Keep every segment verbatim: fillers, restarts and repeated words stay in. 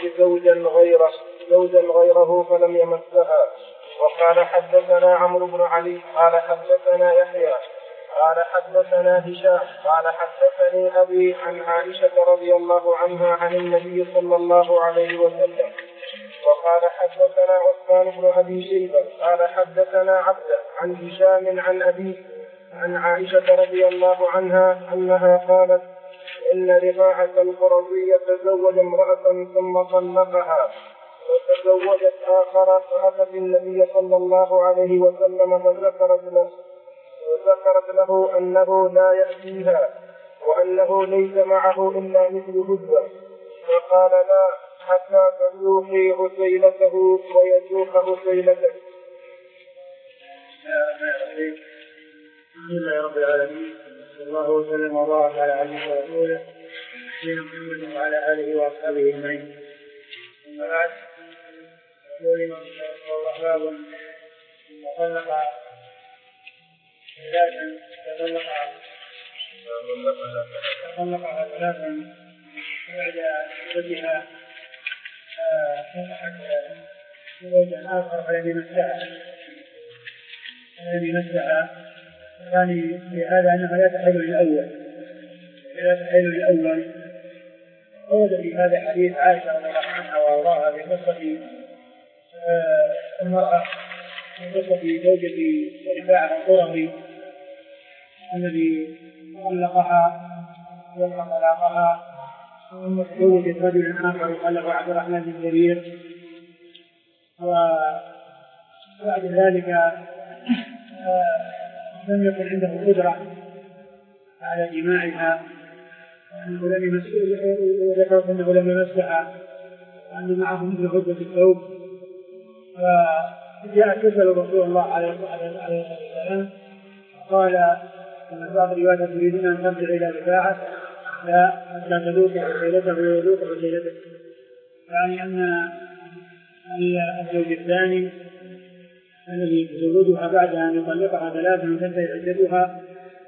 زوجا غيره زوجا غيره فلم يمسها. وقال حدثنا عمرو بن علي قال حدثنا يحيى قال حدثنا هشام قال حدثني أبي عن عائشة رضي الله عنها عن النبي صلى الله عليه وسلم. وقال حدثنا عثمان بن أبي شيبة قال حدثنا عبده عن هشام عن أبيه عن عائشة رضي الله عنها أنها قالت إن رفاعة القرظي تزوج امرأة ثم طلقها وتزوجت آخر فأتت النبي صلى الله عليه وسلم فذكرت له, وذكرت له أنه لا يأتيها وأنه ليس معه إلا مثل هدى فقال لا حتى تذوقي عسيلته ويذوق عسيلته. الحمد لله رب العالمين صلى الله وسلم وبارك على عبده ورسوله سيدنا محمد وعلى آله وأصحابه أجمعين. أما بعد يقول الإمام باب طلق ثلاثا تطلق طلقها ثلاثا بعد زوجها فتحت زوجا آخر فلم يمسها فلم يمسها يعني بهذا أنها لا تحل للأول لا تحل للأول. ورد في هذا حديث عائشة رضي الله عنها وأرضاها بقصة المرأة بقصة زوجة رفاعة القرظي الذي طلقها وطلق طلاقها ثم تزوجت رجلا آخر يقال له عبد الرحمن بن جرير. وبعد ذلك لم يكن عنده قدرة على جماعها وذكرت أنه لم يمسها وأن معه مثل هدة الثوب. فجاء تسأل رسول الله عليه الصلاة والسلام قال أن بعض الروايات تريدون أن ترجع إلى رفاعة لا حتى تذوق عسيلته ويذوق عسيلته، يعني أن الزوج الثاني الذي يتزوجها بعد أن يطلقها ثلاثا وتنتهي عدتها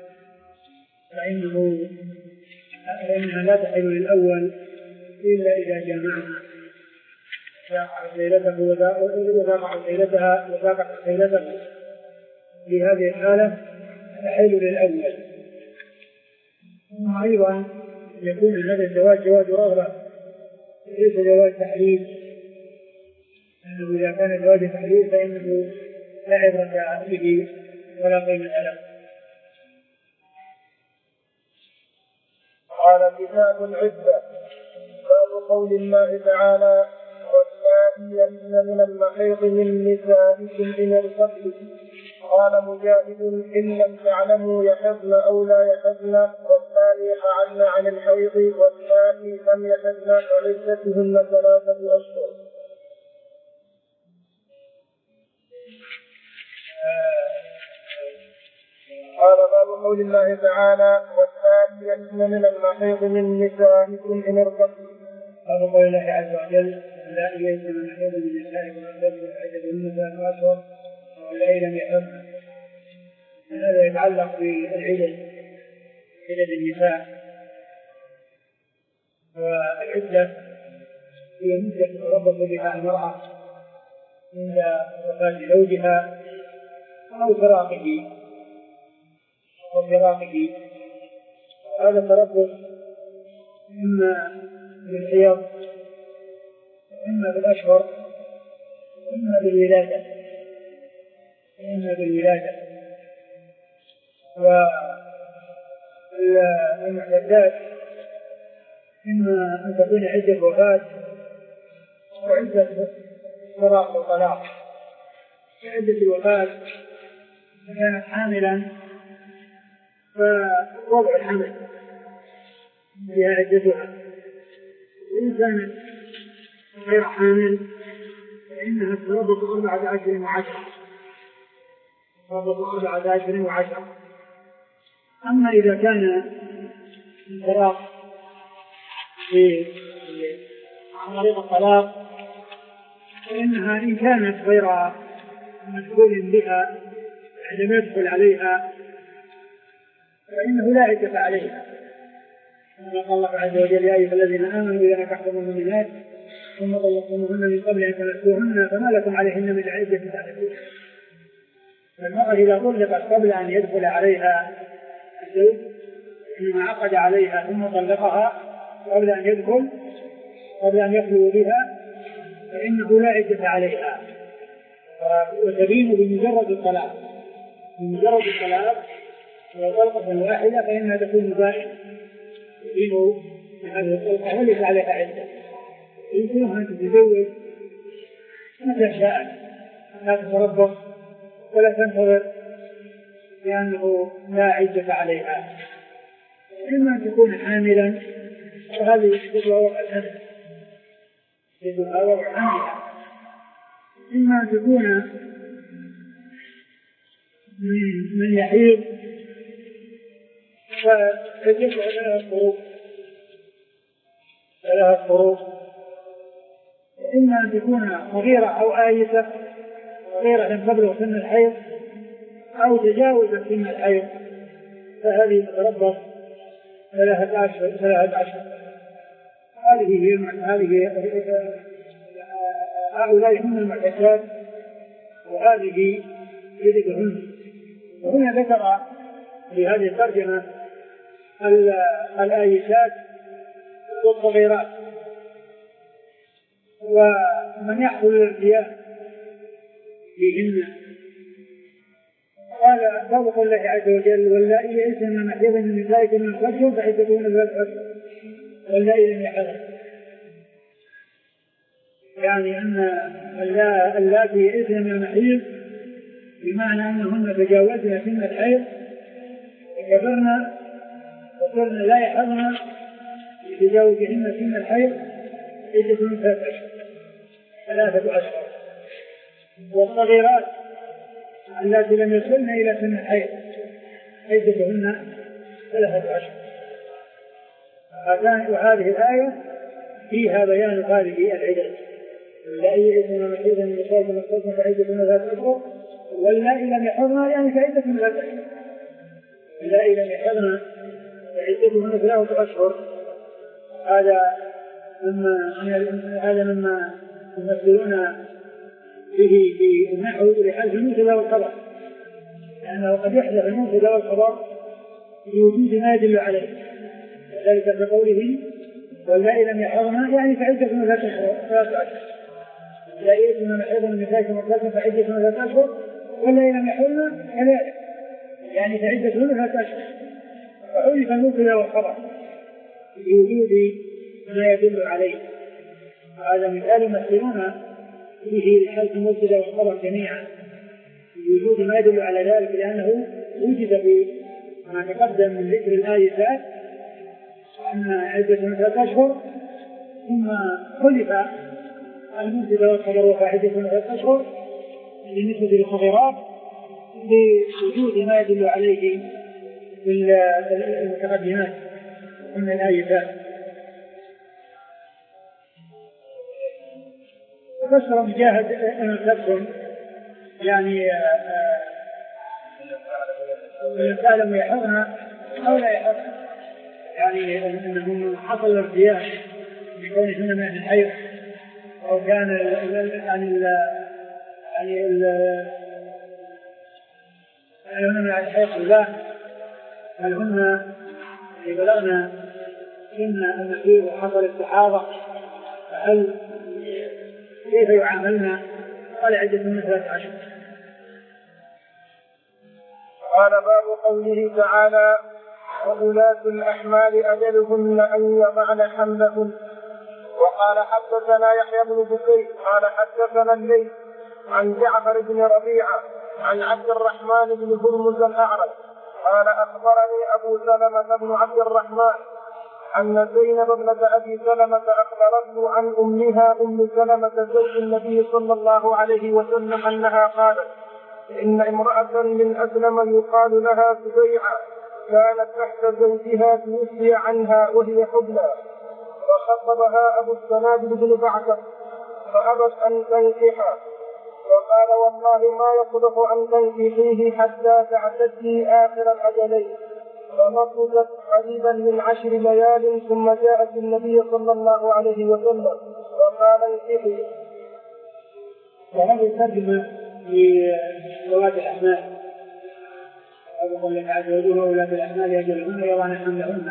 فإنه فإنها لا تحل للأول إلا إذا جمعها ذاق عسيلته وذاق عسيلتها وذاق عسيلته. في هذه الحالة تحل للأول. ثم أيضا يكون هذا الزواج جواز رغبة ليس جواز تحليل، لأنه إذا كان جواز تحليل فإنه لا عبرة به ولا قيمة له. قال كتاب العدة باب قول الله تعالى واللائي يئسن من المحيض من نسائكم إن ارتبتم. قال مجاهد إن لم تعلموا يحضن أو لا يحضن والثاني قعدن عن الحيض والثاني لم يحضن فعدتهن ثلاثة أشهر. قال باب قول الله تعالى واللائي يئسن من المحيض من نسائكم إن ارتبتم. باب قول الله عز وجل واللائي يئسن من المحيض من نسائكم إن ارتبتم فعدتهن ثلاثة أشهر واللائي لم يحضن. هذا يتعلق بالعدد عدد النساء. والعدة هي مدة تتربص بها المرأة عند وفاة زوجها أو فراقه أو فراقه. هذا التربص إما بالحيض إما بالأشهر إما بالولادة إما بالولادة. والمعتدات إما أن تكون عدة وفاة وعدة فراق وطلاق. في عدة الوفاة إذا كانت حاملا فوضع الحمل هي عدتها، وإن كانت غير حامل فإنها تربط أربعة أشهر وعشرة تربط أربعة أشهر وعشرة. أما إذا كان الفراق في طريق الطلاق فإنها إن كانت غير مدخول بها عندما يدخل عليها فإنه لا عدة عليها. كما قال الله عز وجل يا أيها الذين آمنوا إذا نكحتم المؤمنات ثم طلقتموهن من قبل أن تمسوهن فما لكم عليهن من عدة تعتدون. فالمرأة إذا طلقت قبل أن يدخل عليها الزوج إنما عقد عليها ثم طلقها قبل أن يدخل قبل أن يخلو بها فإنه لا عدة عليها، وتبين بمجرد الطلاق بمجرد الطلاق وطلقة واحدة فإنها تكون بائنة تبين بهذه الطلقة وليس عليها عدة. يمكنها أن تتزوج متى شاءت لا تتربص ولا تنتظر لأنه لا عدة عليها. إما أن تكون حاملا وهذه يجب وضع الحمل يجب وضع حملها، إما أن تكون من يحيض فتجب لها الخروج لها الخروج، إما أن تكون صغيرة أو آيسة صغيرة لم تبلغ سن الحيض أو تجاوزت سن الحيض فهذه تتربص ثلاثة أشهر ثلاثة أشهر. هذه هي هذه هؤلاء هم المعتكات وهذه يدكهن. وهنا ذكر في هذه الترجمة الآيسات والصغيرات ومن يحصل الارتياح فيهن. قال باب الله عز وجل واللائي يئسن من محيض من نسائكم من الحج فعدتهن ثلاثة أشهر واللائي لم يحضن، يعني أن اللاتي يئسن من المحيض بمعنى أنهن تجاوزن سن الحيض وكبرن وصرن لا يحضن لتجاوزهن سن الحيض عدتهن ثلاثة أشهر ثلاثة أشهر. والصغيرات التي لم يصلن إلى سن الحيض عدتهن ثلاثة أشهر. وهذه الآية فيها بيان هذه العدد واللائي يئسن من محيض من نسائكم من الحج فعدتهن ثلاثة أشهر واللائي لم يحضن يعني فعدتهن ثلاثة أشهر. اللائي لم يحضن فعدتهن ثلاثة أشهر. هذا مما هذا مما يمثلون به في النحو لحذف المبتدا والخبر، لأنه قد يحذف المبتدا والخبر بوجود ما يدل عليه، ذلك بقوله واللائي لم يحضن يعني فعدتهن ثلاثة أشهر. اللائي يئسن من محيض من نسائكم من الحج فعدتهن ثلاثة أشهر واللائي لم يحضن كذلك يعني فعدتهن ثلاثة أشهر. فحذف المبتدا والخبر بوجود ما يدل عليه. هذا مثال يمثلون به لحذف المبتدا والخبر جميعا بوجود ما يدل على ذلك، لأنه وجد في ما تقدم من ذكر الآيات أن عدتهن ثلاثة أشهر ثم خلف المبتدا والخبر وفاعدتهن ثلاثة أشهر بالنسبة للصغيرات بوجود ما يدل عليه في المتقدمات من الآيات. فسر مجاهد أن تكون يعني الإنسان يحضن أو لا يحضن، يعني أنهم حصل الارتياح بكونهن من الحيض أو كان يعني ال يعني ال يعني هن من الحيض لا هل هن بلغنا إن المحيض وحصل استحاضة فهل كيف يعاملنا؟ قال عدتهن ثلاثة أشهر. قال باب قوله تعالى وأولاة الأحمال أجلهن أن يضعن حملهن. وقال حدثنا يحيى بن بكير قال حدثنا الليث عن جعفر بن ربيعة عن عبد الرحمن بن هرمز الأعرج قال أخبرني أبو سلمة بن عبد الرحمن أن زينب ابنة أبي سلمة أخبرته عن أمها أم سلمة زوج النبي صلى الله عليه وسلم أنها قالت إن امرأة من أسلم يقال لها سبيعة كانت تحت زوجها توفي عنها وهي حبلى، فخطبها أبو السنابل بن بعثة فأبت أن تنكحه، وقال والله ما يصلح أن تنكحيه حتى تعتدي آخر الأجلين. فمضت قريبا من عشر ليال ثم جاءت النبي صلى الله عليه وسلم وقال انكحي. وهذه الترجمة لذوات الأحمال. أقول لك عز وجل وولاة الأحمال يجعلهن يضعن حملهن.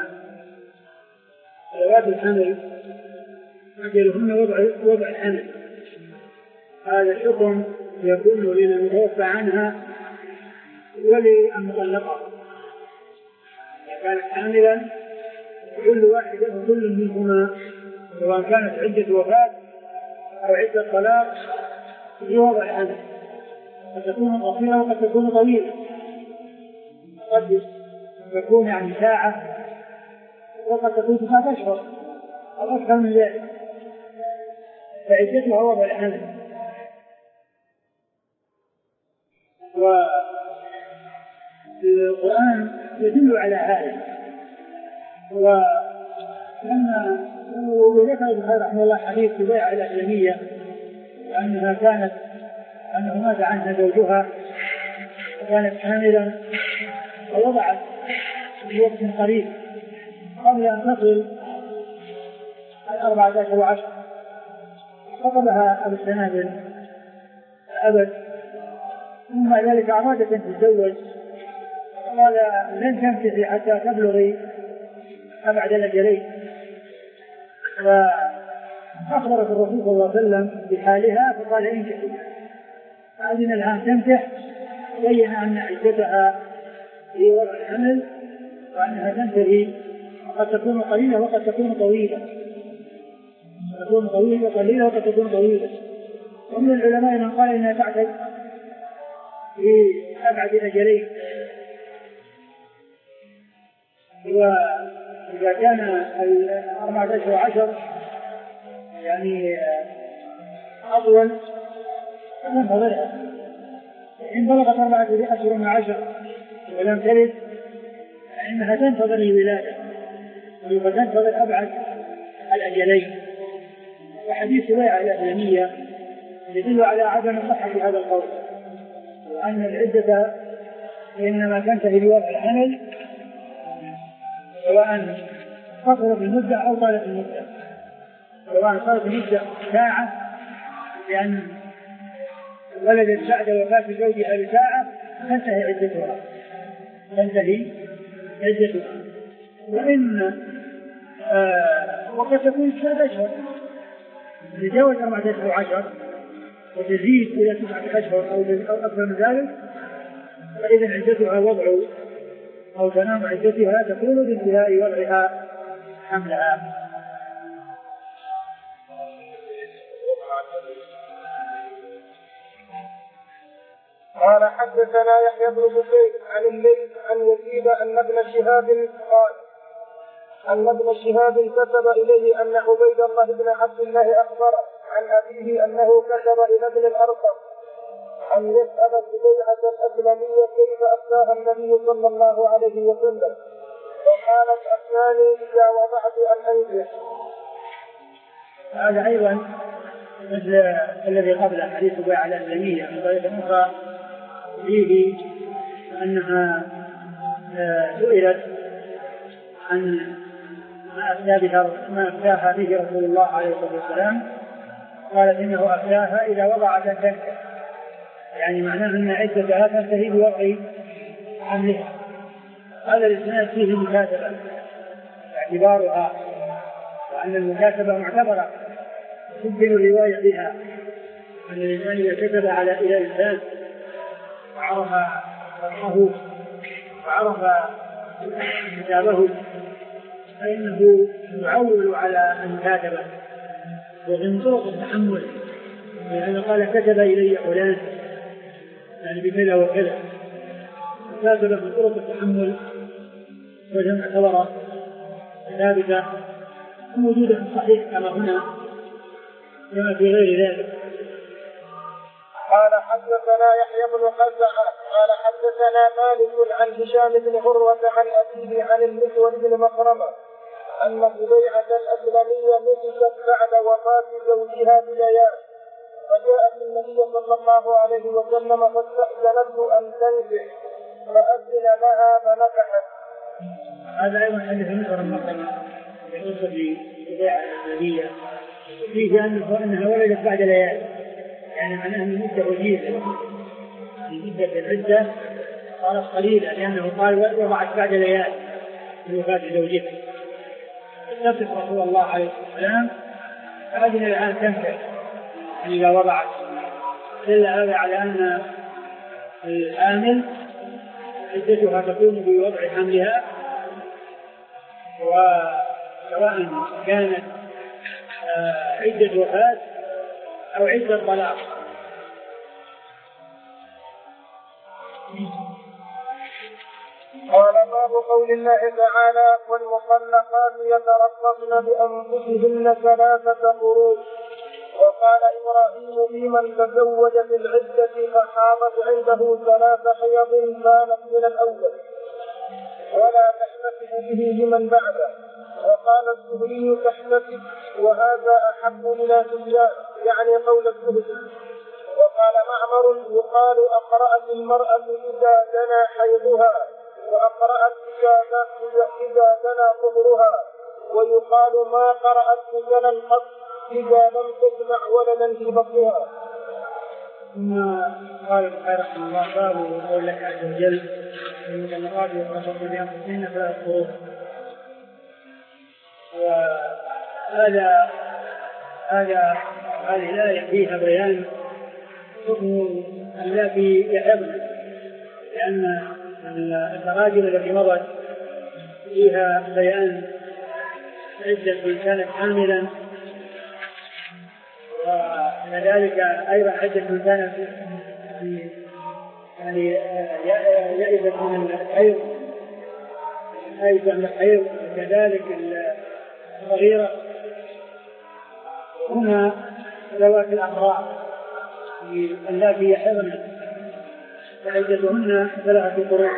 ذوات الحمل يجعلهن وضع وضع الحمل. هذا الحكم يكون للمتوفى عنها وللمطلقة. إذا كانت حاملا كل واحدة كل منهما سواء كانت عدة وفاة أو عدة طلاق في وضع الحمل، قد تكون قصيرة وقد تكون طويلة، قد تكون يعني ساعة وقد تكون تسعة أشهر أو أكثر من ذلك، فعدتها وضع الحمل. والقرآن يدل على هذا. ولما وذكر البخاري رحمه الله حديث سبيعة الأسلمية أنها كانت أنه مات عنها زوجها وكانت حاملا ووضعت في وقت قريب قبل أن تصل الأربعة عشر وعشر، خطبها أبو السنابل أبد، ثم ذلك أرادت أن تتزوج قال لن تنكحي حتى تبلغي أبعد الأجلين، فأخبرت الرسول صلى الله عليه وسلم بحالها فقال انكحي. أذن الآن تنكح، بين أن عدتها في وضع الحمل وأنها تنتهي وقد تكون قليلة وقد تكون طويلة، قد تكون طويلة قليلة وقد تكون طويلة. ومن العلماء من قال إنها تعتد في أبعد الأجلين. وإذا كان الأربعة عشر وعشر يعني أطول تنتظرها، إن بلغت أربعة أشهر وعشر ولم تلد فإنها تنتظر الولادة وتنتظر أبعد الأجلين. وحديث سبيعة الأسلمية يدل على عدم صحة هذا القول، وأن العدة إنما تنتهي بوضع الحمل سواء قصرت المدة أو طالت المدة، سواء صارت المدة ساعة لأن ولدت بعد وفاة زوجها بساعة تنتهي عدتها تنتهي عدتها وإن آه وقد تكون ثلاثة أشهر تتجاوز أربعة أشهر وعشر وتزيد إلى تسعة أشهر أو أكثر من ذلك، فإذا عدتها وضع أو تنام عدتها تكون بانتهاء وضعها حملها. قال حدثنا يحيى بن بكير عن الليث عن يزيد أن ابن شهاب قال أن ابن شهاب كتب إليه أن عبيد الله بن عبد الله أخبره عن أبيه أنه كتب إلى ابن الأرقم أن يسأل سبيعة الأسلمية كيف أفتاها النبي صلى الله عليه وسلم، فقالت أفتاني إذا وضعت أن أنكح. هذا أيضا مثل الذي قبله حديث سبيعة الأسلمية بطريقة أخرى فيه أنها سئلت عن ما أفتاها به رسول الله عليه الصلاة والسلام، قالت إنه أفتاها إذا وضعت أن تنكح، يعني معناه أن عدتها تنتهي بوضع حملها. هذا الإسناد فيه مكاتبة اعتبارها، وأن المكاتبة معتبرة تمكن الرواية بها، أن الإنسان إذا كتب على إلى إنسان وعرف فرحه وعرف كتابه فإنه يعول على المكاتبة، ومن طرق التحمل، لأنه قال كتب إلي فلان يعني بكذا وكذا، كتابة من طرق التحمل وجمع ثورة ثابتة موجودة في الصحيح كما هنا كما في غير ذلك. قال حدثنا يحيى بن قزعة قال حدثنا مالك عن هشام بن عروة عن أبيه عن المسور بن مخرمة أن سبيعة الأسلمية نفست بعد وفاة زوجها بليال، فجاءت النبي صلى الله عليه وسلم فاستأذنته أن تنكح فأذن لها فنكحت. هذا أيضا حديث مسور بن مخرمة في قصة سبيعة الأسلمية فيه أنه أنها ولدت بعد ليالي، يعني معناه أن المدة وجيزة، المدة العدة صارت قليلة لأنه قال وضعت بعد ليالي من وفاة زوجها. تصف رسول الله عليه السلام فأجل الآن تنفع إذا وضعت، دل هذا على أن الحامل عدتها تكون بوضع حملها، وسواء كانت عدة وفاة أو عدة طلاق. قال باب قول الله تعالى والمطلقات يتربصن بأنفسهن ثلاثة قروء. وقال إبراهيم في من تزوج في العدة فحاضت عنده ثلاث حيض كانت من الأول ولا تحتفل به لمن بعده. وقال الزهري تحتفل وهذا أحب من سفيان يعني قول الزهري. وقال معمر يقال أقرأت المرأة إذا دنا حيضها وأقرأت إذا دنا طهرها، ويقال ما قرأت بدنا القط إذا لم تسمع ولدا في بطنها. ثم قال البخاري رحمه الله باب قول الله عز وجل المطلقات يتربصن بأنفسهن ثلاث قروء. وهذا هذا هذه الآية فيها بيان حكم اللاتي يحبن، لأن التراجم التي مضت فيها بيان عدة من كانت حاملا، وكذلك أيضا عدة من كانت يعني يئست من الحيض أيضا من الحيض، وكذلك الصغيرة. هنا ذوات الأمراض اللاتي يحضن فعدتهن ثلاثة قروء.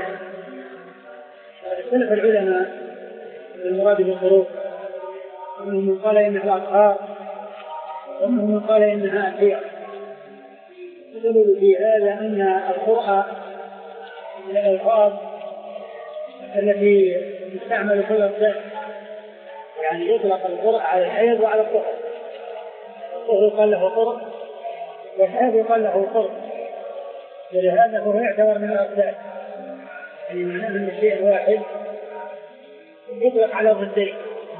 اختلف العلماء المراد بالقروء، ومنهم من قال إنها الأطهار ومنهم من قال إنها الحيض. يدل في هذا أن القرء من الألفاظ التي تستعمل في الأطهار، يعني يطلق القرء على الحيض وعلى الطهر. الطهر قال له قرء والحيض قال له قرء، ولهذا هو يعتبر من الأطهار، يعني معناه أن الشيء واحد يطلق على ضدين.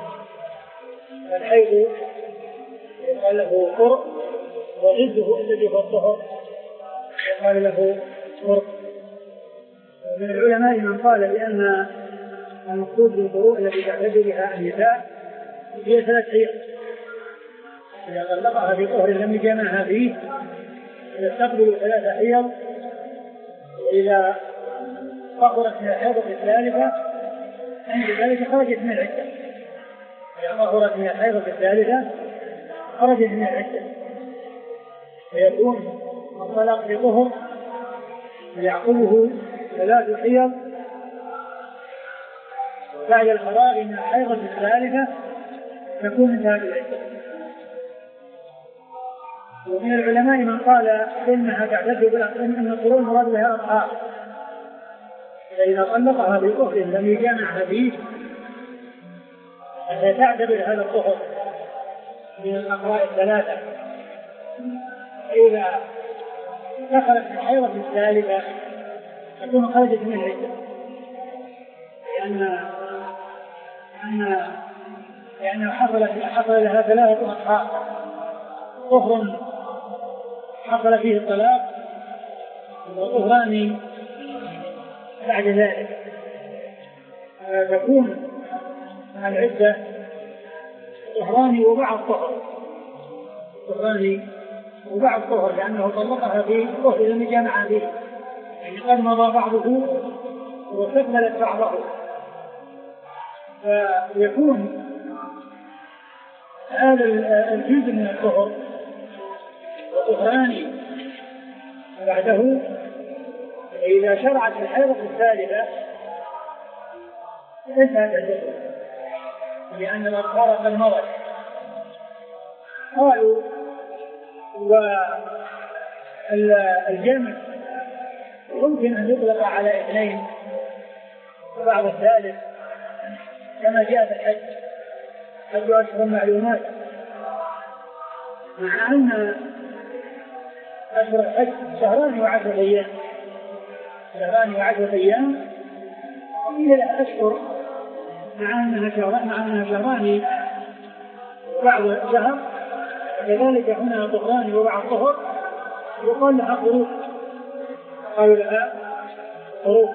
الحيض قال له قرء وضده الذي هو الطهر قال له قرء. من العلماء من قال بأن المقصود بالقروء التي تعتد بها النساء هي ثلاث حيض، إذا طلقها في طهر لم يجامعها فيه يستقبل ثلاث حيض، وإذا طهرت من الحيضة الثالثة عند ذلك خرجت من العدة. إذا طهرت من الحيضة الثالثة خرجت من العدة، فيكون الطلاق في طهر يعقبه ثلاث حيض بعد الفراغ من الحيضة الثالثة تكون انتهت العدة. ومن العلماء من قال إنها تعتد بالأقرام أن القرون مراد بها الأطهار، فإذا طلقها بطهر لم يجامعها فيه فتعتبر هذا الطهر من الأقراء الثلاثة. إذا دخلت في الحيضة الثالثة تكون خرجت من العدة، لأن لأن لأنه حصل حصل لها ثلاثة أطهار: طهر حصل فيه الطلاق، وطهران بعد ذلك، تكون العدة طهران وبعض طهر طهران وبعض طهر لأنه طلقها في طهر لم يجامع به، يعني قد مضى بعضه واستكملت بعضه، فيكون هذا الجزء من الطهر وطهران بعده. إذا شرعت الحيضة الثالثة انتهت العدة، لأن الأطهار قد مضت. قالوا والجمع يمكن أن يطلق على اثنين وبعض الثالث، كما جاء في الحج: حج أشهر معلومات، مع أن أشهر الحج شهران وعشرة أيام شهران وعشرة أيام هي أشهر مع أنها شهران مع أنها شهران بعد شهر، كذلك هنا ظهران وبعد ظهر يقال لها خروف، قالوا لها خروف.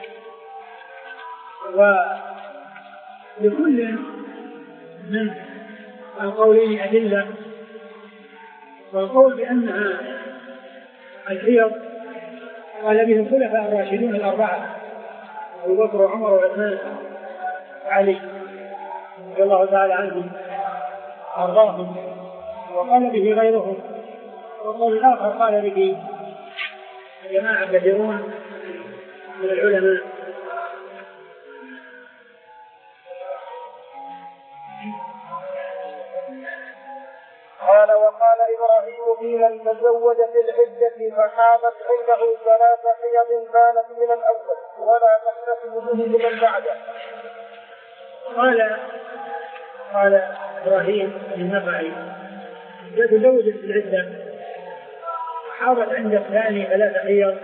ولكل من القولين أدلة، والقول بأنها الحيض قال به الخلفاء الراشدون الأربعة أبو بكر وعمر وعثمان وعلي رضي الله تعالى عنهم أرضاهم، وقال به غيرهم، والقول الآخر قال به جماعة كثيرون من العلماء. قال وقال إبراهيم في من تزوج في العدة فحاضت عنده ثلاث حيض كانت من الأول ولا تحتسب به لمن بعده. قال قال إبراهيم النخعي إذا تزوجت في العدة حاضت عند الثاني ثلاث حيض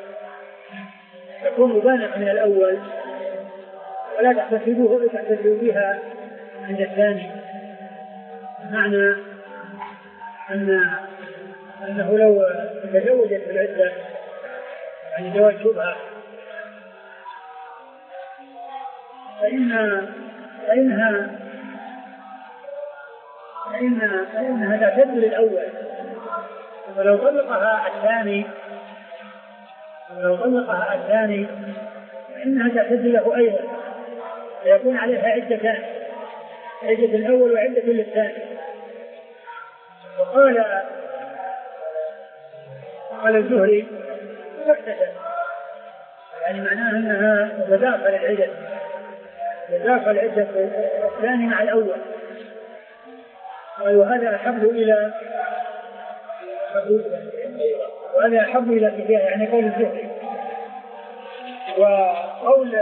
تكون مبانة من الأول ولا تحتسبوه تحتسب بها عند الثاني، معنى أن أنه لو تزوجت في العدة يعني زواج شبهة فإن فإنها فإن فإنها تعتد للأول، ولو طلقها الثاني ولو طلقها الثاني فإنها تعتد له أيضا، فيكون عليها عدتان، عدة الأول وعدة للثاني. وقال قال الزهري سكتة، يعني معناها أنها تداخل العدة تداخل عدة الثاني مع الأول، وهذا أحب إلى وهذا أحب إلى كتابه يعني قول الزهري. وقول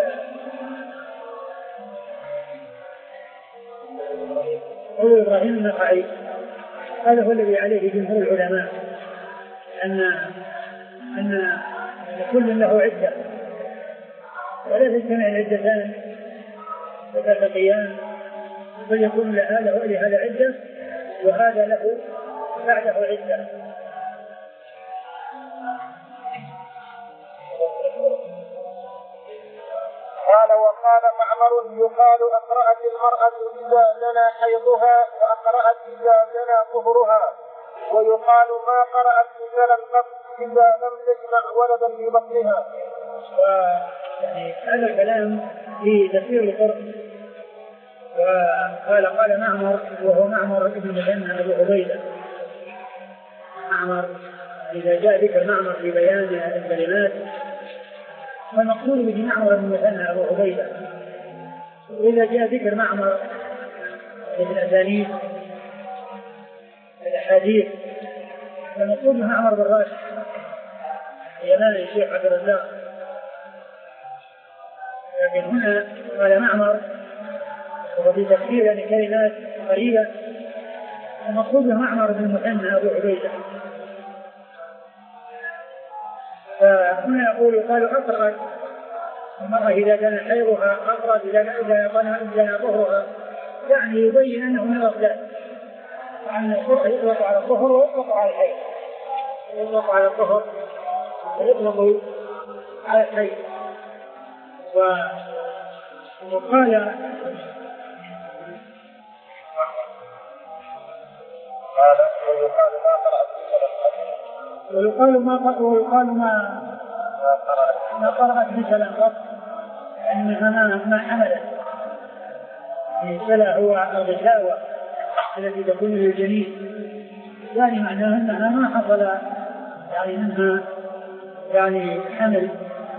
قول إبراهيم النخعي هذا هو الذي عليه جمهور العلماء، أن أن كل له عدة ولا تجتمع العدتان فتلتقيان، بل يكون لهذا لهذا عدة وهذا له بعده عدة. قال وقال معمر يقال أقرأت المرأة إذا زنى حيضها وأقرأت إذا زنى طهرها، ويقال ما قرأت مثل القط إذا لم تجمع ولدا في بطنها. يعني هذا الكلام في تفسير القرآن. وقال قال معمر وهو معمر ابن مثنى أبو عبيدة. معمر إذا جاء ذكر معمر في بيان الكلمات فالمقصود به معمر ابن مثنى أبو عبيدة، وإذا جاء ذكر معمر في الأسانيد الأحاديث فالمقصود معمر بن راشد يماني الشيخ عبد الرزاق. لكن هنا قال معمر وفي تفسير لكلمات قريبة المقصود معمر بن مثنى أبو عبيدة. فهنا يقول قالوا أقرأت المرأة إذا كان حيضها، أقرأت إذا كان طهرها، يعني يبين أنه من الأغلال، أن الطهر يطلق على الطهر ويطلق على الحيض، يطلق على الطهر ويطلق على الحيض. وقال ويقال ما ويقال ما ما قرأت مثلا قط أنها ما ما حملت مثلا هو الغشاوة التي تكون للجنين، يعني معناها أنها ما حصل يعني منها يعني حمل.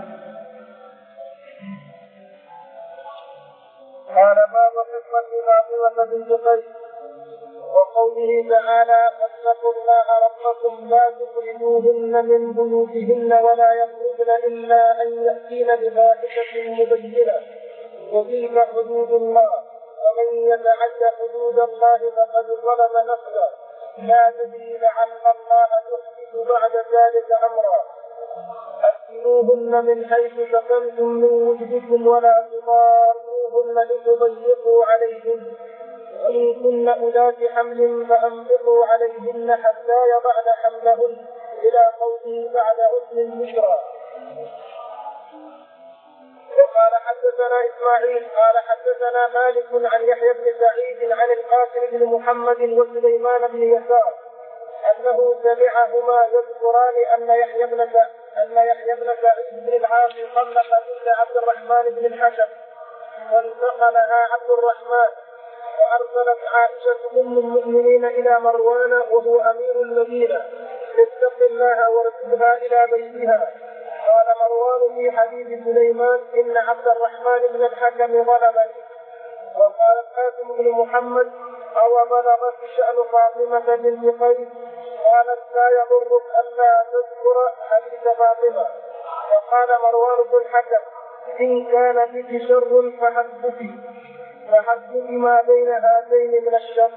قال باب قصة فاطمة بنت قيس وقوله تعالى فاتقوا الله ربكم لا تخرجوهن من بيوتهن ولا يخرجن إلا أن يأتين بفاحشة مبينة وتلك حدود الله ومن يتعد حدود الله فقد ظلم نفسه لا تدري لعل الله يحدث بعد ذلك أمرا. أسكنوهن من حيث سكنتم من وجدكم ولا تضاروهن لتضيقوا عليهن وإن كن أولات حمل فأنفقوا عليهن حتى يضعن حملهن إلى قوله بعد عسر يسرا. وقال حدثنا إسماعيل قال حدثنا مالك عن يحيى بن سعيد عن القاسم بن محمد وسليمان بن يسار أنه سمعهما يذكران أن يحيى بن أن يحيى بن سعيد بن العاص طلق بنت عبد الرحمن بن الحكم فانتقلها عبد الرحمن وأرسلت عائشة أم المؤمنين إلى مروان وهو أمير المدينة اتق الله وارسلها إلى بيتها. قال مروان في حديث سليمان إن عبد الرحمن بن الحكم ظلمني. وقال القاسم بن محمد أو بلغت شأن فاطمة بنت قيس قالت لا يضرك ألا تذكر حديث فاطمة. وقال مروان بن الحكم إن كان بك شر فحسبك فحسبك ما بين هاتين من الشر.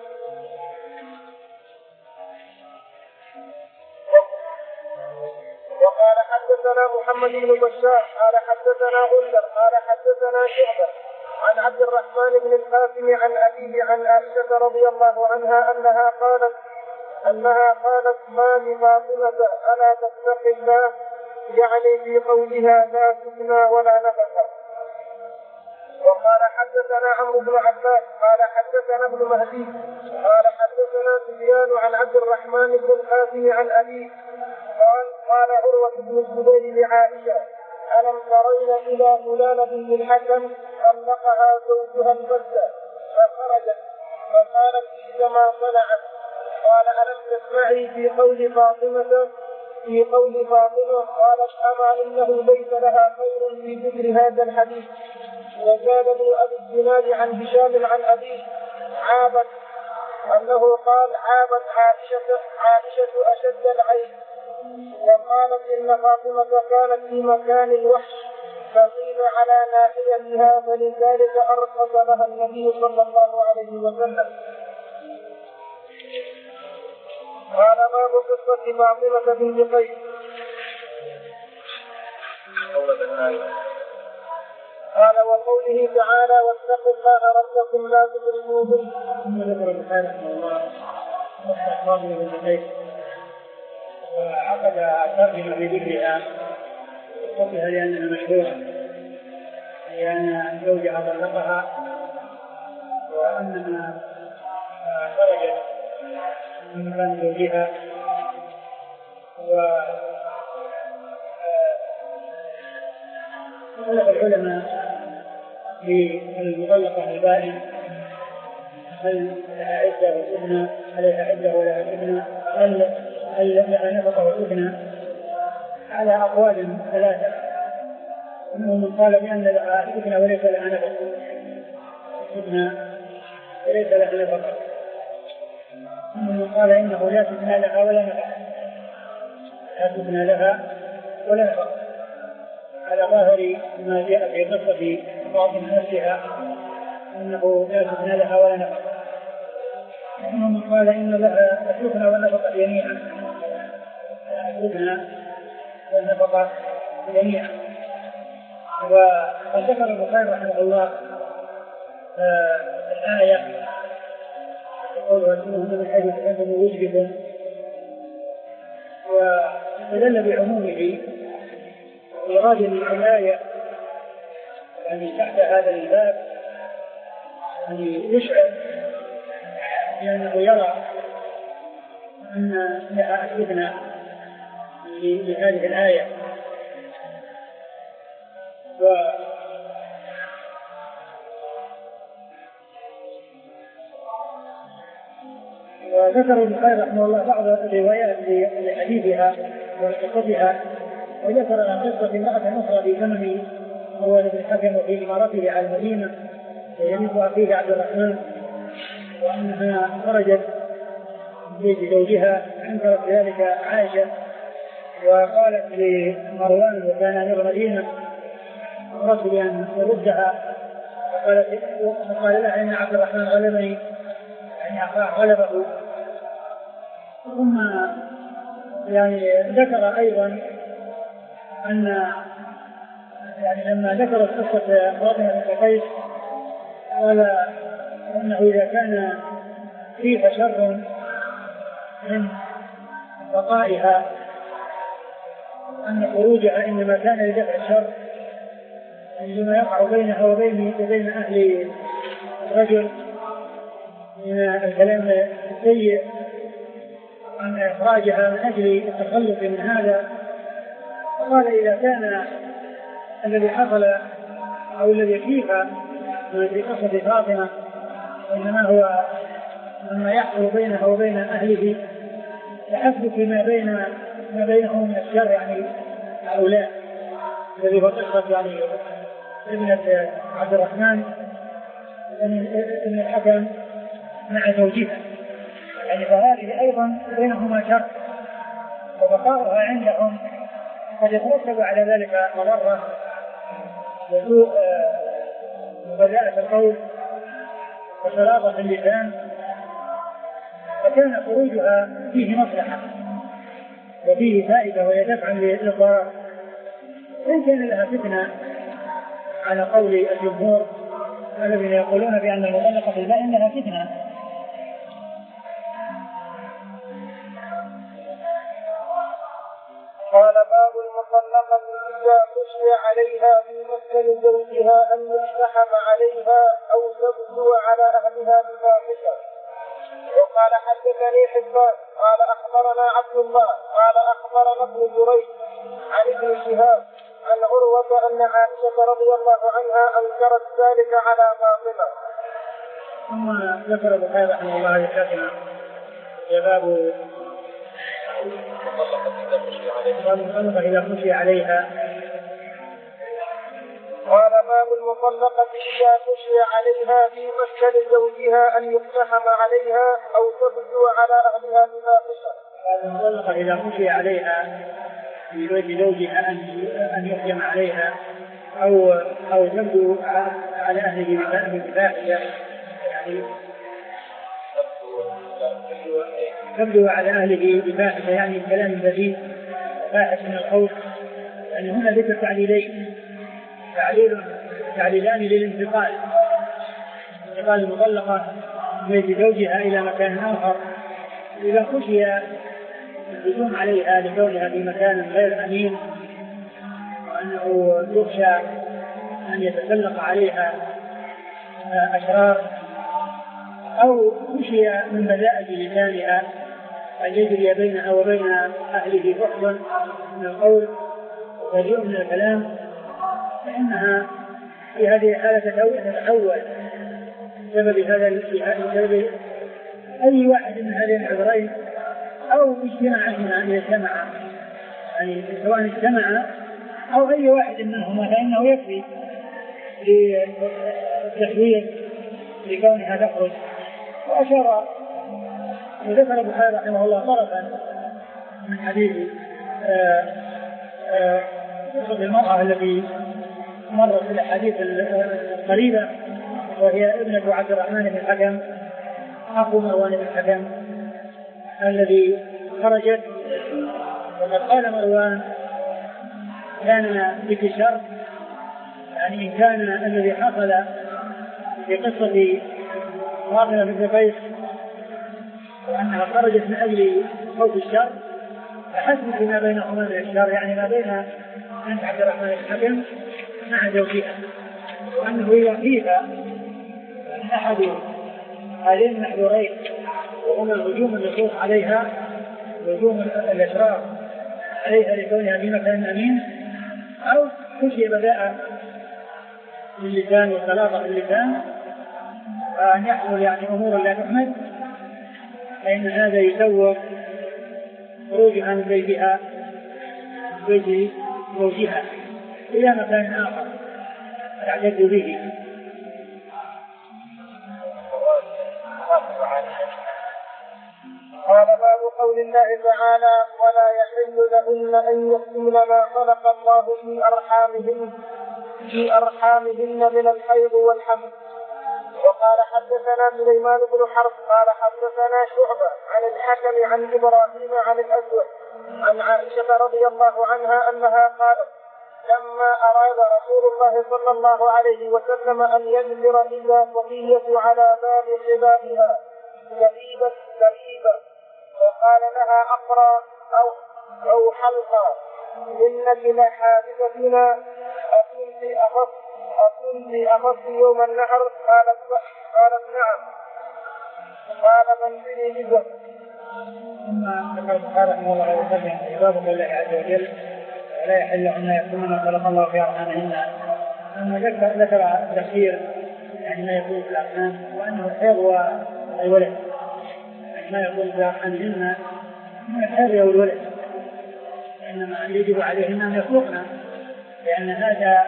وقال حدثنا محمد بن بشار قال حدثنا غندر قال حدثنا شعبة عن عبد الرحمن بن القاسم عن أبيه عن عائشة رضي الله عنها أنها قالت أنها قالت ما لفاطمة ألا تتقي الله يعني في قولها لا سكنى ولا نفسا. وقال حدثنا عمرو بن عباس قال حدثنا ابن مهدي قال حدثنا سفيان عن عبد الرحمن بن القاسم عن أبيه قال قال عروة بن الزبير لعائشة ألم ترين إلى فلانة بن الحكم طلقها زوجها البتة فخرجت فقالت كما صنعت. قال ألم تسمعي في قول فاطمة في قول فاطمة قالت أما إنه ليس لها خير في ذكر هذا الحديث. وزاد ابن أبي الزناد عن هشام عن أبيه عابت أنه قال عابت عائشة عائشة أشد العين وقالت إن فاطمة كانت في مكان الوحش فقيل على ناحيتها فلذلك أرخص لها النبي صلى الله عليه وسلم. قال باب قصة فاطمة بنت قيس. قال وقوله تعالى واتقوا الله ربكم لا تشركوه. ثم ذكر البخاري رحمه الله قصة فاطمة بنت قيس وعقد ترجمة في ذكرها قصتها لأنها مشهورة لأن زوجها طلقها وأنها خرجت من مكان زوجها واختلف العلماء في المطلقة البائن هل لها عدة وسنة عليها عدة ولا سنة هل هل لها نفقة وسنة على أقوال ثلاثة. من قال بأن لها سنة وليس لها نفقة سنة وليس لها نفقة. من قال إنه لا سنة لها ولا نفقة لا سنة لها ولا نفقة على ظاهر ما جاء في قصة بعض نفسها أنه لا سكن لها ولا نفقة. ومن قال إن لها السكن والنفقة جميعا السكن والنفقة جميعا. وقد ذكر البخاري رحمه الله الآية قوله أسكنوهن من حيث سكنتم من وجدكم واستدل بعمومه إيراد الآية يعني تحت هذا الباب يعني يشعر بأنه يرى أن لها أسلوبنا لهذه الآية. وذكر البخاري رحمه الله بعض الروايات لحديثها وقصتها وذكر قصة امرأة أخرى في زمن مروان بن الحكم وفي إمارته على المدينة يملك أخيه عبد الرحمن وأنها خرجت من بيت زوجها أنكرت ذلك عائشة وقالت لمروان وكان أمير المدينة أردت بأن يردها فقال له إن عبد الرحمن غلبني، يعني أخاه غلبه. ثم يعني ذكر أيضا أن يعني لما ذكر قصة فاطمة بنت قيس قال أنه إذا كان فيه شر من بقائها أن خروجها إنما كان لدفع الشر عندما يقع بينها وبين وبين أهل الرجل من الكلام السيء، أن إخراجها من أجل التخلص من هذا. قال إذا كان الذي حصل أو الذي فيه في قصة فاطمة إنما هو مما يحصل بينها وبين أهله يحدث فيما بين ما بينهم من الشر، يعني هؤلاء الذي هو قصة يعني ابنة عبد الرحمن ابن الحكم مع زوجها، يعني فهذه أيضا بينهما شر، وبقاؤها عندهم قد يترتب على ذلك مضرة وسوء مبادئة القول وسلاطة اللسان، فكان خروجها فيه مصلحة وفيه فائدة وهي دفع للضرر. إن كان لها فتنة على قول الجمهور الذين يقولون بأن المطلقة في البائن لها فتنة. قال باب المطلقة إذا خشي عليها في مسكن زوجها أن يقتحم عليها أو تبدو على أهلها بفاحشة. وقال حدثني حبان قال أخبرنا عبد الله قال أخبرنا ابن جريج عن ابن شهاب عن عروة أن عائشة رضي الله عنها أنكرت ذلك على فاطمة. ثم ذكر البخاري رحمه الله يحدثنا باب المطلقة إذا خشي عليها. قال باب المطلقة إذا خشي عليها في مسكن زوجها أن يقتحم عليها أو تبدو على أهلها بفاحشة. المطلقة إذا خشي عليها في بيت زوجها أن يقدم عليها أو أو تبدو على أهله بفاحشة، يعني تبدو على أهله بفاحشة يعني الكلام البذيء فاحش من الخوف. يعني هنا ذكر تعليلين، تعليل تعليلان للانتقال، انتقال المطلقة من بيت زوجها إلى مكان آخر إذا خشي الهجوم عليها لكونها في مكان غير أمين وأنه يخشى أن يتسلق عليها أشرار، أو خشي من بذاءة لسانها أن يجري بينها وبين أهله فحصا من القول وبذيء من الكلام، فإنها في هذه الحالة تتحول بسبب هذا بسبب أي واحد من هذين العذرين أو اجتماعهما إذا اجتمعا، يعني سواء اجتمعا أو أي واحد منهما فإنه يكفي للتحويل لكونها تخرج. وأشار وذكر البخاري رحمه الله طرفا من حديث قصة المرأة التي مرت في الأحاديث القريبة وهي ابنة عبد الرحمن بن الحكم أخو مروان بن الحكم الذي خرجت، وقد قال مروان كان بك شر، يعني إن كان الذي حصل في قصة فاطمة بنت قيس وأنها خرجت من أجل خوف الشر فحسب فيما بينهما من الشر، يعني ما بين بنت عبد الرحمن بن الحكم مع زوجها، وأنه يقيها من أحد هذين المحذورين وهما هجوم النصوص عليها وهجوم الأشرار عليها لكونها في مكان أمين، أو خشي بذاء اللسان وسلاطة اللسان وأن يحصل يعني أمور لا تحمد، فإن هذا يسوق خروجها من بيتها من بيت زوجها إلى مكان آخر تعتد به. قال باب قول الله تعالى ولا يحل لهن أن يكتمن ما خلق الله في أرحامهن في أرحامهن من الحيض والحمل. وقال حدثنا سليمان بن حرب قال حدثنا شعبة عن الحكم عن إبراهيم عن الأسود عن عائشة رضي الله عنها أنها قالت لما أراد رسول الله صلى الله عليه وسلم أن يجبر إذا صفية على باب حبابها كبيبة كبيبة وقال لها أقرى أو, أو حلقا إنك لحادثتنا أكنت أخف أكنت أخف يوم النحر؟ قالت قالت نعم. قال من بني بذر. ثم ذكر البخاري رحمه الله عليه وسلم عبادة الله عز وجل ولا يحل أن يكون خلق الله في أرحامهن. ثم ذكر ذكر تفسير يعني ما يكون في الأرحام وأنه الحيض والولد ما يكون في أرحامهن من الحيض والولد إنما يجب عليهن أن يخلقن لأن هذا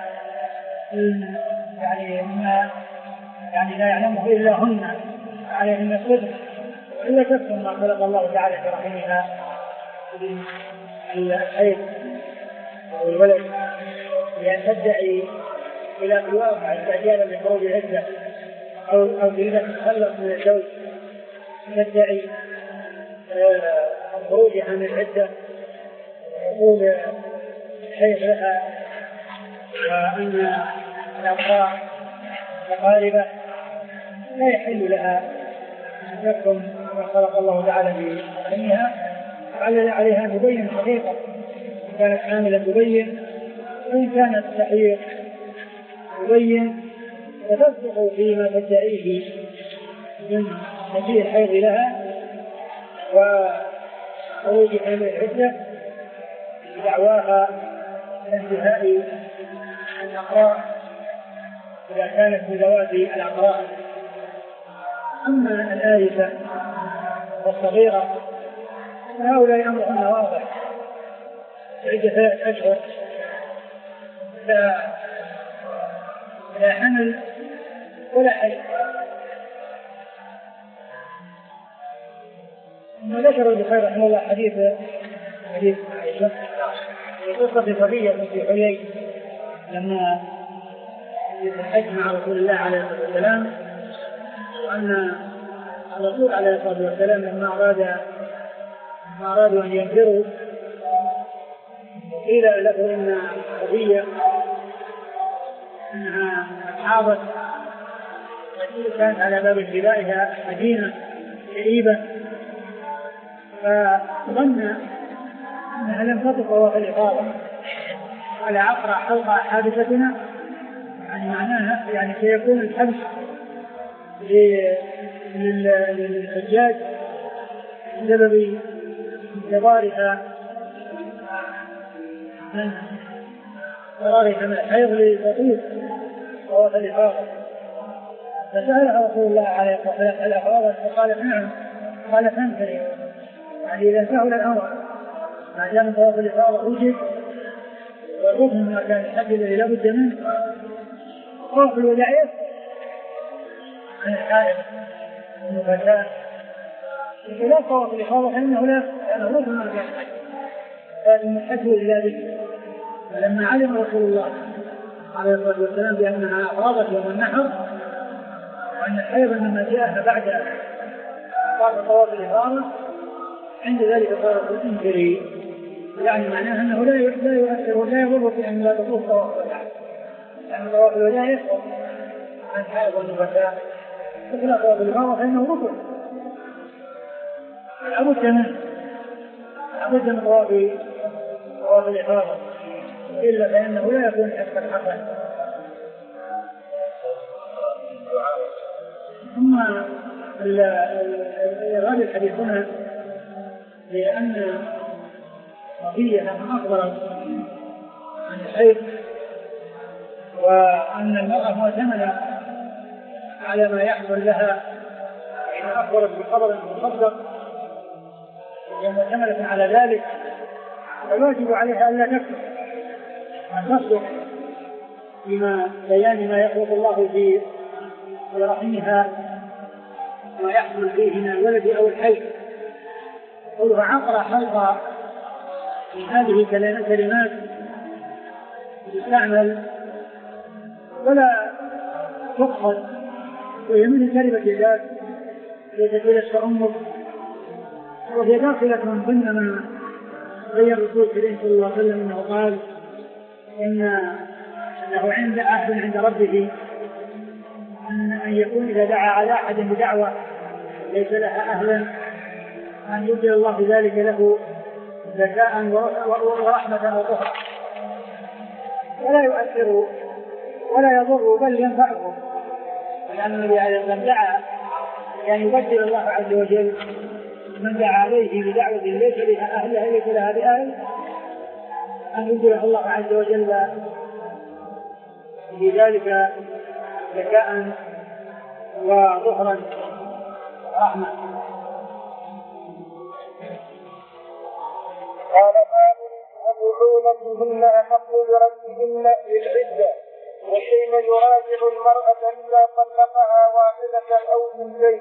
يعني ما يعني لا يعلمه إلا هن عليهن الصدق وإلا تكتم ما خلق الله تعالى في رحمها الحيض والولد لأن تدعي إلى الواقع استعجالا لخروج العدة أو أو تريد أن تتخلص من الزوج تدعي خروجها من العدة يقول الحيض لها وأن الأمراء مقاربة لا يحل لها أن تكتم ما خلق الله تعالى بأمها وعلى عليها أن تبين حقيقة إن كانت حاملا تبين وإن كانت تحيض تبين وتصدق فيما تدعيه من نفي الحيض لها وخروجها من العدة بدعواها انتهاء الأقراء إذا كانت من ذوات الأقراء. أما الآيسة والصغيرة فهؤلاء أمرهم واضح عدة ثلاث أشهر لا لا حمل ولا حيض. ثم ذكر البخاري رحمه الله حديث حديث عائشة قصة صبية في حيي لما الحج مع رسول الله عليه الصلاة والسلام وأن الرسول عليه الصلاة والسلام لما أراد لما أرادوا أن ينفروا قيل له إن صبية أنها حاضت كانت على باب انتباهها مدينة قريبة فظن أنها لم تطق وفي الإفاضة على عقرى حلقة حادثتنا يعني معناها يعني سيكون الحبس للحجاج بسبب انتظارها من قرارها من الحيض لتطيب وفي الإفاضة. فسألها رسول الله عليه الصلاة والسلام الأفاضة فقالت نعم. قال فانفري يعني إذا سهل الأمر ما دام طواف الإفاضة وجد والركن ما كان الحج الذي لا بد منه طواف الوداع عن الحائض المفتاة بخلاف طواف الإفاضة فإنه لا لأنه ركن ما كان لكن الحج إلا به. فلما علم رسول الله عليه الصلاة والسلام بأنها أفاضت يوم النحر وأن الحيض لما جاء بعد قام طواف الإفاضة عند ذلك قال انفري يعني معناه أنه لا يؤثر ولا يضر في أن لا تطوف طواف الوداع لأن طواف الوداع يسقط عن الحائض والنفساء فلا طواف الإفاضة فإنه ركن لابد منه لابد من طواف الإفاضة إلا فإنه لا يكون حقا حقا. ثم هذا الحديث هنا لأن صفية لما أخبرت عن الحيض وأن المرأة معتمدة على ما يحصل لها حين أخبرت بخبر مصدق وهي معتمدة على ذلك فالواجب عليها ألا تكتب أن تصدق بما بيان ما يخلق الله في رحمها ما يحصل فيه من الولد أو الحيض. قلها عقرى حلقة من هذه كلمات تستعمل ولا تقصد، وهي من كلمة الجداد التي ولدت أمك، وهي داخلة من ضمن ما بين الرسول الكريم صلى الله عليه وسلم أنه قال إن أنه عند عهد عند ربه أن يكون إذا دعا على أحد بدعوة ليس لها أهلا أن يبدل الله بذلك له ذكاء ورحمة وطهرا، ولا يؤثر ولا يضر بل ينفعه، لأن النبي عليه الصلاة والسلام دعا يعني يبدل الله عز وجل من دعا عليه بدعوة ليس لها أهلها ليس لها بأهل أن يبدله الله عز وجل بذلك ذكاء وظهرا ورحمة. قال باب وبعولتهن أحق بردهن للعدة، وحين يراجع المرأة إذا طلقها واحدة أو اثنتين.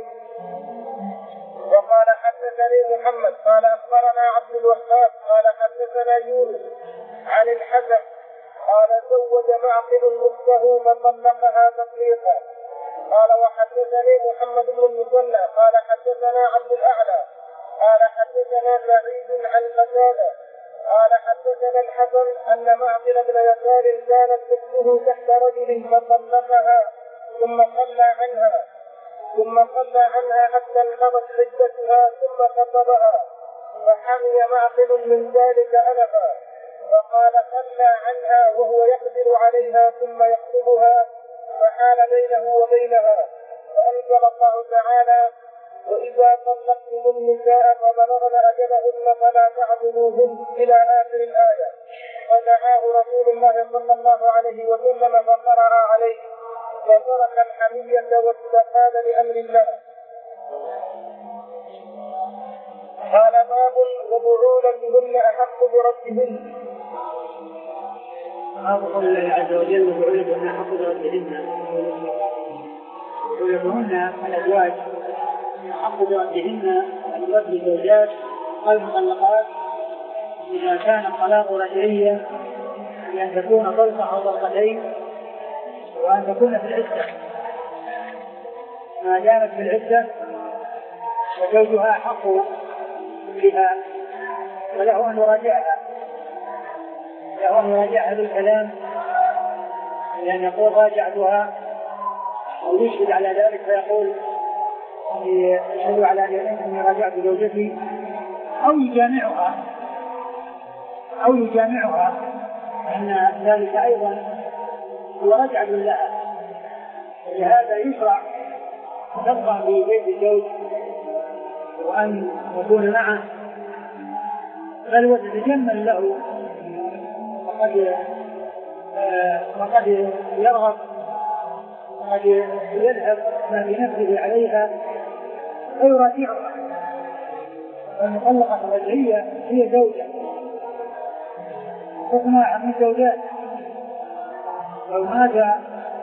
وقال حدثني محمد قال أخبرنا عبد الوهاب قال حدثنا يونس عن الحسن قال زوج معقل أخته فطلقها تطليقا. قال وحدثني محمد بن المثنى قال حدثنا عبد الأعلى قال حدثنا سعيد عن قتادة قال حدثنا الحسن أن معقل بن يسار كانت تكته تحت رجل فطلقها ثم صلى عنها ثم صلى عنها حتى انقضت عدتها ثم خطبها، فحمي معقل من ذلك أنفا فقال صلى عنها وهو يقدر عليها ثم يخطبها، فحال بينه وبينها، فأنزل الله تعالى وإذا طلقتم النساء فبلغن أجلهن فلا تعضلوهن إلى آخر الآية. فدعاه رسول الله صلى الله عليه وسلم فقرأ عليه فترك الحمية واستقام لأمر الله. قال باب وبعولتهن أحق بردهن. باب قول الله عز وجل وبعولتهن أحق بردهن. بعولتهن الأزواج أحق بردهن الرد الزوجات المطلقات إذا كان الطلاق رجعيا بأن تكون طلقة أو طلقتين، وأن تكون في العدة. ما كانت في العدة فزوجها أحق بها وله أن يراجعها له أن يراجعها بالكلام، لأن يقول راجعتها أو يشهد على ذلك فيقول يشهد على أنني راجعت زوجتي، أو يجامعها أو يجامعها أن ذلك أيضا هو رجع لها. ولهذا يشرع تبقى في بيت الزوج وأن يكون معه، بل وتتجمل له، وقد وقد يرغب وقد يذهب ما بنفسه عليها فيراجعها. المطلقة الرجعية هي زوجة حكمها من الزوجات، لو مات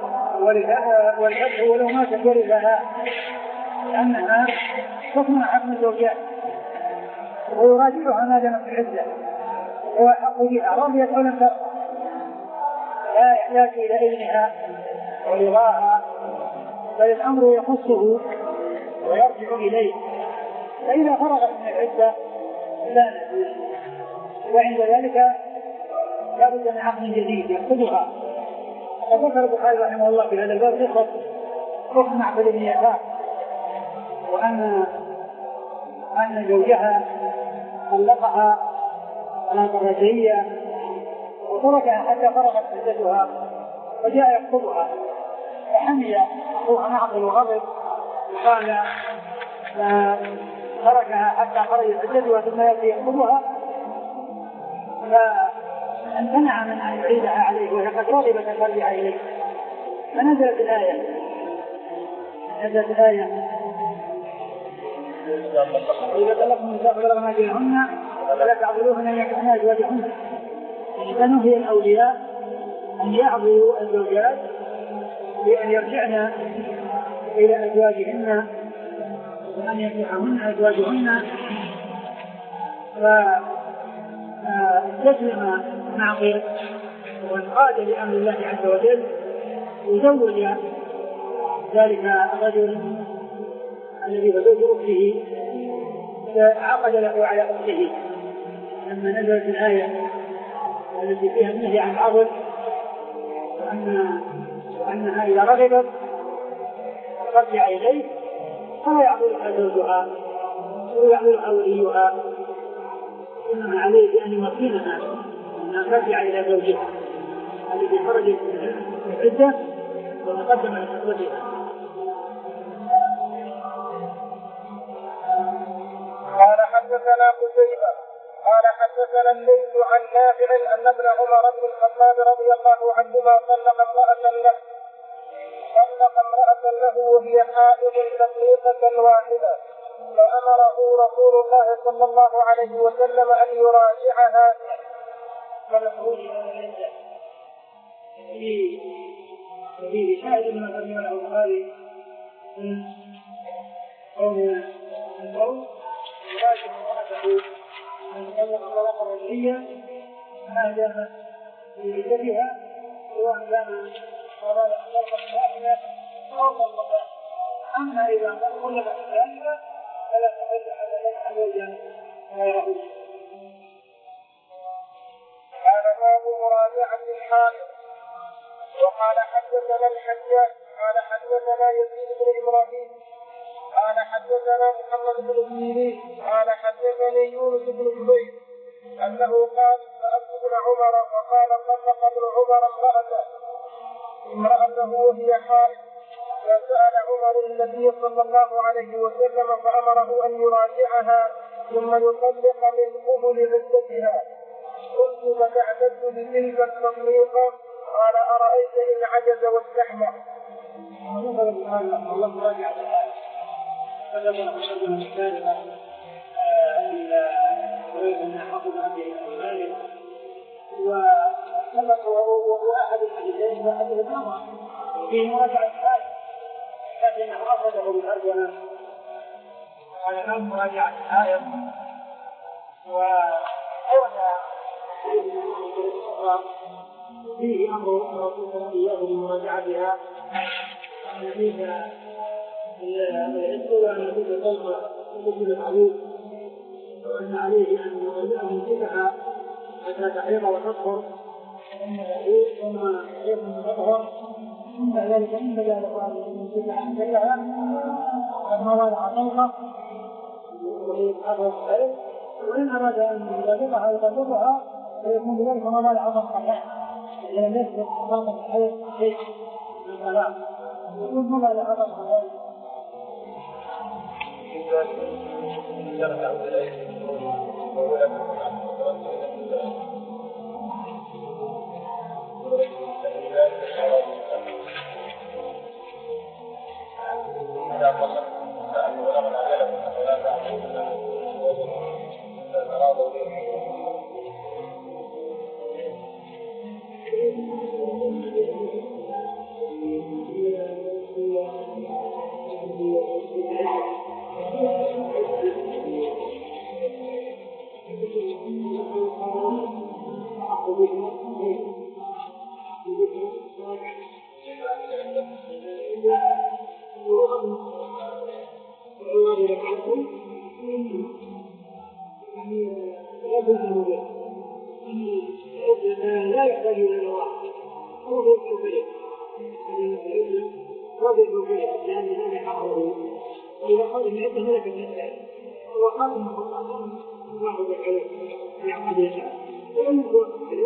والحب ولو ماتت ورثها، لأنها حكمها حكم الزوجات، ويراجعها ما دامت في العدة هو حق بها رضيت أو لم ترضى، لا يحتاج إلى إذنها ورضاها، بل الأمر يخصه ويرجع إليه. فإذا فرغت من العدة لا نزول، وعند ذلك لابد من عقد جديد يأخذها. وذكر البخاري رحمه الله في هذا الباب قصة حكم معقل بن يسار، وأن أن زوجها طلقها طلاقا رجعيا وتركها حتى فرغت عدتها، وجاء يخطبها فحمي أخوها معقل وغضب وقال فتركها حتى خرجت عدتها ثم يأتي يخطبها، فامتنع من أن يعيدها عليه وهي قد رغبت أن ترجع إليه. فنزلت الآية نزلت الآية إذا طلقتم النساء فبلغن أجلهن فلا تعضلوهن أن ينكحن أزواجهن. فنهي الأولياء أن يعضلوا الزوجات بأن يرجعن إلى أزواجهن وأن ينكحهن أزواجهن. فاستسلم معقل وانقاد لأمر الله عز وجل وزوج ذلك الرجل الذي هو زوج أخته فعقد له على أخته لما نزلت الآية التي فيها النهي عن العضل وأن وأنها إذا رغبت رجع إليه فلا يعضلها زوجها ولا يعضلها وليها، إنما عليه بأن يمكنها أن ترجع إلى زوجها الذي خرجت من العدة وتقدم لخطبتها. قال حدثنا قتيبة قال حدثنا الليث عن نافع أن ابن عمر بن الخطاب رضي الله عنهما طلق امرأة له طلق امرأة له وهي حائض تطليقة واحدة، فأمره رسول الله صلى الله عليه وسلم أن يراجعها. فنخرج في في شاهد من أبي البخاري من قول القول يراجع امرأته أن تطلق طلاقا رجعيا ما دامت في عدتها سواء كان أراد أن تطلق واحدة أو طلقها. أما إذا طلقت ثلاثة فلا تحل على زوجا غيره. قال باب مراجعة الحائض. وقال حدثنا الحجاج قال حدثنا يزيد بن إبراهيم قال حدثنا محمد بن سيرين قال حدثني يونس بن جبير أنه قال سألت ابن عمر وقال طلق ابن عمر امرأته امرأته وهي حائض، فسأل عمر النبي صلى الله عليه وسلم فأمره أن يراجعها ثم يطلق من قبل عدتها. قلت فتعتد بتلك التطليقة؟ قال أرأيت إن عجز واستحمى. ونظر الآن الله راجع الآن فذكر مشابه الثالثة ويريد أن يحافظ عليه المال وسبق وهو أحد الحديثين وأحد الأمر في مراجعة الآية لكن أخرجه بالأرجمة قال كان مراجعة الآية وأيضا فيه أمر رسول الله بمراجعتها أن يزيد العز وأن يزيد الضوء ويزيد العلوم وأن عليه أن يمسكها حتى تحيط وتطهر ثم يعود ثم يكون تطهر ثم ذلك إن ذلك أن يمسكها كلها لما وضع طلقة وإن أراد أن يطلقها يطلقها فيكون بذلك ما وضع طلقة لأن يسبق طاقة الحياة شيء من الكلام يكون ما وضع طلقة يرجع إليه لا يحتاج إلى الواحد هو في الكفية هو في الكفية لأن هذا حقه إذا قال إن عدة ملكة الإنسان وقال إنه الله واحد الحلو يعقد يسعى وإن هو الحلو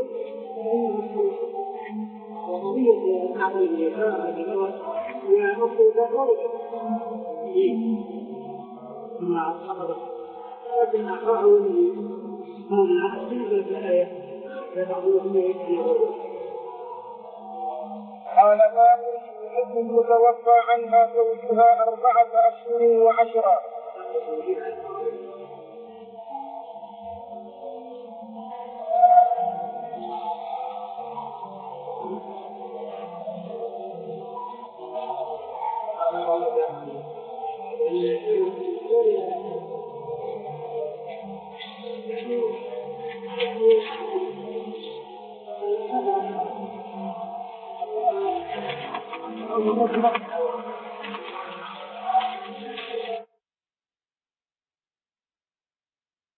وقضية العقل بالإساءة بالنظر ونصر ذلك مع الصحابة لكن أخاه الذي كان أحسن الآية قال باب يحب المتوفى عنها زوجها أربعة أشهر وعشرة.